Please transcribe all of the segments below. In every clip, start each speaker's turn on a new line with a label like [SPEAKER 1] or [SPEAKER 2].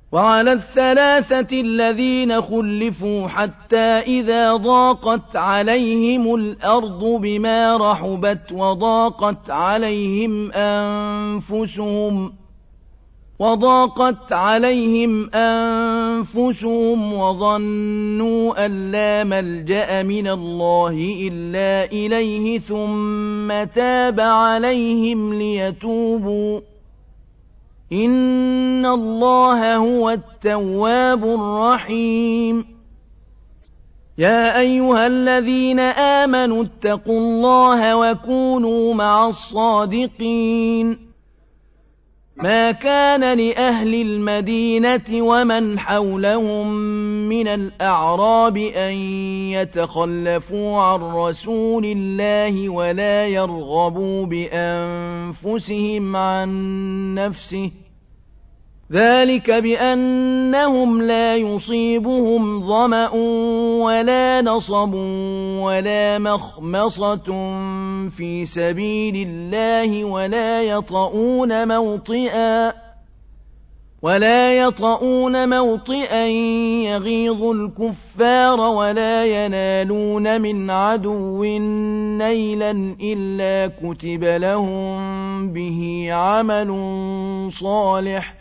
[SPEAKER 1] وعلى الثلاثة الذين خلفوا حتى إذا ضاقت عليهم الأرض بما رحبت وضاقت عليهم أنفسهم وظنوا أن لا ملجأ من الله إلا إليه ثم تاب عليهم ليتوبوا إن الله هو التواب الرحيم يا أيها الذين آمنوا اتقوا الله وكونوا مع الصادقين ما كان لأهل المدينة ومن حولهم من الأعراب أن يتخلفوا عن رسول الله ولا يرغبوا بأنفسهم عن نفسه ذلك بأنهم لا يصيبهم ظمأ ولا نصب ولا مخمصة في سبيل الله ولا يطؤون موطئا يغيظ الكفار ولا ينالون من عدو نيلا إلا كتب لهم به عمل صالح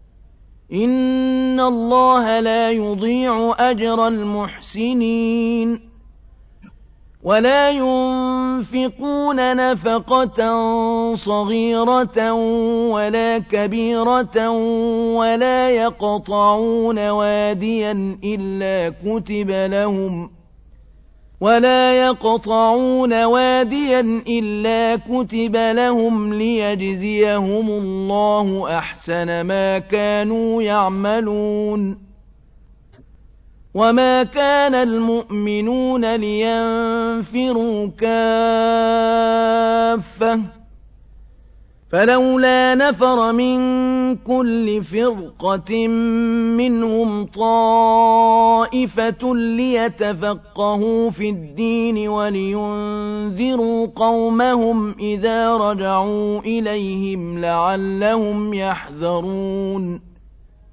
[SPEAKER 1] إن الله لا يضيع أجر المحسنين ولا ينفقون نفقة صغيرة ولا كبيرة ولا يقطعون واديا إلا كتب لهم ليجزيهم الله أحسن ما كانوا يعملون وما كان المؤمنون لينفروا كافة فلولا نفر من كل فرقة منهم طائفة ليتفقهوا في الدين ولينذروا قومهم إذا رجعوا إليهم لعلهم يحذرون